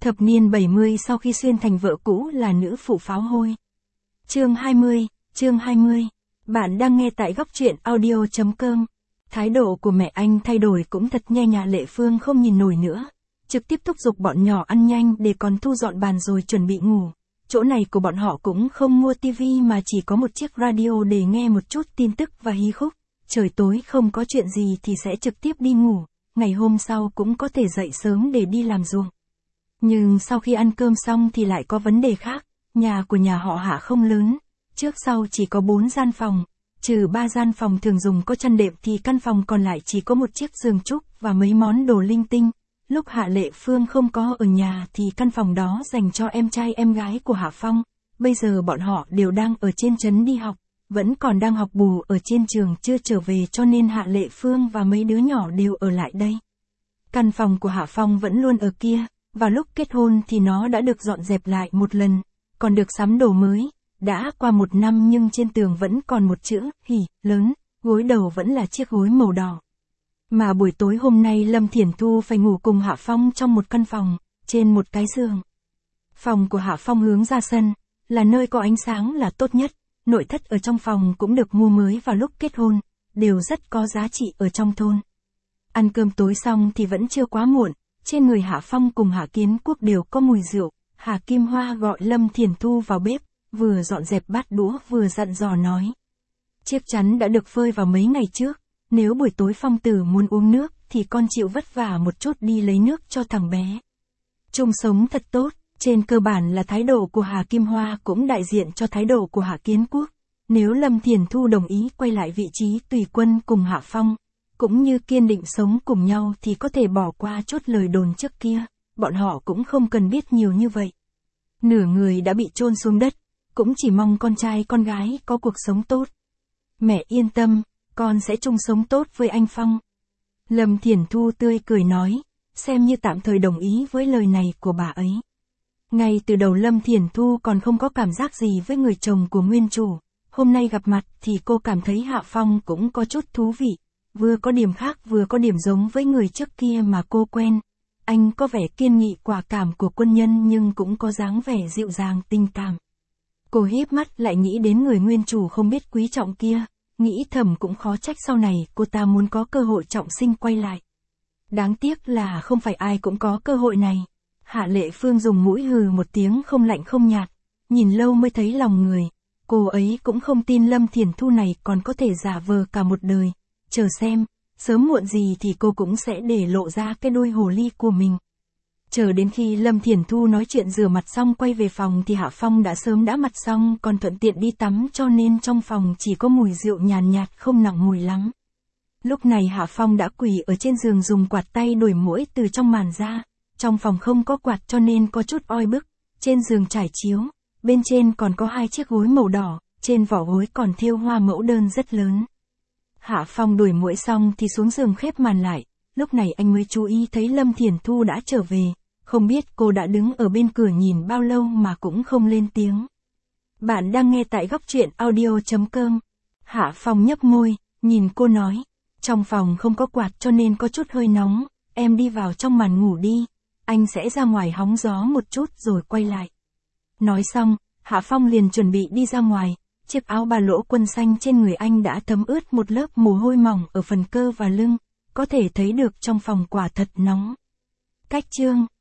Thập niên 70 sau khi xuyên thành vợ cũ là nữ phụ pháo hôi. Chương 20. Bạn đang nghe tại góc truyện audio.com. Thái độ của mẹ anh thay đổi cũng thật nhanh. Nhà Lệ Phương không nhìn nổi nữa, trực tiếp thúc giục bọn nhỏ ăn nhanh để còn thu dọn bàn rồi chuẩn bị ngủ. Chỗ này của bọn họ cũng không mua tivi mà chỉ có một chiếc radio để nghe một chút tin tức và hí khúc. Trời tối không có chuyện gì thì sẽ trực tiếp đi ngủ, ngày hôm sau cũng có thể dậy sớm để đi làm ruộng. Nhưng sau khi ăn cơm xong thì lại có vấn đề khác, nhà của nhà họ Hạ không lớn, trước sau chỉ có 4 gian phòng, trừ 3 gian phòng thường dùng có chăn đệm thì căn phòng còn lại chỉ có một chiếc giường trúc và mấy món đồ linh tinh. Lúc Hạ Lệ Phương không có ở nhà thì căn phòng đó dành cho em trai em gái của Hạ Phong, bây giờ bọn họ đều đang ở trên trấn đi học, vẫn còn đang học bù ở trên trường chưa trở về cho nên Hạ Lệ Phương và mấy đứa nhỏ đều ở lại đây. Căn phòng của Hạ Phong vẫn luôn ở kia. Vào lúc kết hôn thì nó đã được dọn dẹp lại một lần, còn được sắm đồ mới, đã qua 1 năm nhưng trên tường vẫn còn một chữ, hỉ, lớn, gối đầu vẫn là chiếc gối màu đỏ. Mà buổi tối hôm nay Lâm Thiển Thu phải ngủ cùng Hạ Phong trong một căn phòng, trên một cái giường. Phòng của Hạ Phong hướng ra sân, là nơi có ánh sáng là tốt nhất, nội thất ở trong phòng cũng được mua mới vào lúc kết hôn, đều rất có giá trị ở trong thôn. Ăn cơm tối xong thì vẫn chưa quá muộn. Trên người Hạ Phong cùng Hạ Kiến Quốc đều có mùi rượu, Hà Kim Hoa gọi Lâm Thiển Thu vào bếp, vừa dọn dẹp bát đũa vừa dặn dò nói. Chiếc chắn đã được phơi vào mấy ngày trước, nếu buổi tối Phong tử muốn uống nước thì con chịu vất vả một chút đi lấy nước cho thằng bé. Chung sống thật tốt, trên cơ bản là thái độ của Hà Kim Hoa cũng đại diện cho thái độ của Hạ Kiến Quốc. Nếu Lâm Thiển Thu đồng ý quay lại vị trí tùy quân cùng Hạ Phong, cũng như kiên định sống cùng nhau thì có thể bỏ qua chút lời đồn trước kia, bọn họ cũng không cần biết nhiều như vậy. Nửa người đã bị chôn xuống đất, cũng chỉ mong con trai con gái có cuộc sống tốt. Mẹ yên tâm, con sẽ chung sống tốt với anh Phong. Lâm Thiển Thu tươi cười nói, xem như tạm thời đồng ý với lời này của bà ấy. Ngay từ đầu Lâm Thiển Thu còn không có cảm giác gì với người chồng của nguyên chủ, hôm nay gặp mặt thì cô cảm thấy Hạ Phong cũng có chút thú vị. Vừa có điểm khác vừa có điểm giống với người trước kia mà cô quen. Anh có vẻ kiên nghị quả cảm của quân nhân nhưng cũng có dáng vẻ dịu dàng tình cảm. Cô híp mắt lại nghĩ đến người nguyên chủ không biết quý trọng kia, nghĩ thầm cũng khó trách sau này cô ta muốn có cơ hội trọng sinh quay lại. Đáng tiếc là không phải ai cũng có cơ hội này. Hạ Lệ Phương dùng mũi hừ một tiếng không lạnh không nhạt, nhìn lâu mới thấy lòng người. Cô ấy cũng không tin Lâm Thiển Thu này còn có thể giả vờ cả một đời. Chờ xem, sớm muộn gì thì cô cũng sẽ để lộ ra cái đuôi hồ ly của mình. Chờ đến khi Lâm Thiển Thu nói chuyện rửa mặt xong quay về phòng thì Hạ Phong đã sớm đã mặt xong còn thuận tiện đi tắm cho nên trong phòng chỉ có mùi rượu nhàn nhạt không nặng mùi lắm. Lúc này Hạ Phong đã quỳ ở trên giường dùng quạt tay đuổi muỗi từ trong màn ra, trong phòng không có quạt cho nên có chút oi bức, trên giường trải chiếu, bên trên còn có 2 chiếc gối màu đỏ, trên vỏ gối còn thêu hoa mẫu đơn rất lớn. Hạ Phong đuổi muỗi xong thì xuống giường khép màn lại, lúc này anh mới chú ý thấy Lâm Thiển Thu đã trở về, không biết cô đã đứng ở bên cửa nhìn bao lâu mà cũng không lên tiếng. Bạn đang nghe tại góc truyện audio.com. Hạ Phong nhấp môi, nhìn cô nói, trong phòng không có quạt cho nên có chút hơi nóng, em đi vào trong màn ngủ đi, anh sẽ ra ngoài hóng gió một chút rồi quay lại. Nói xong, Hạ Phong liền chuẩn bị đi ra ngoài. Chiếc áo ba lỗ quân xanh trên người anh đã thấm ướt một lớp mồ hôi mỏng ở phần cơ và lưng, có thể thấy được trong phòng quả thật nóng. Cách chương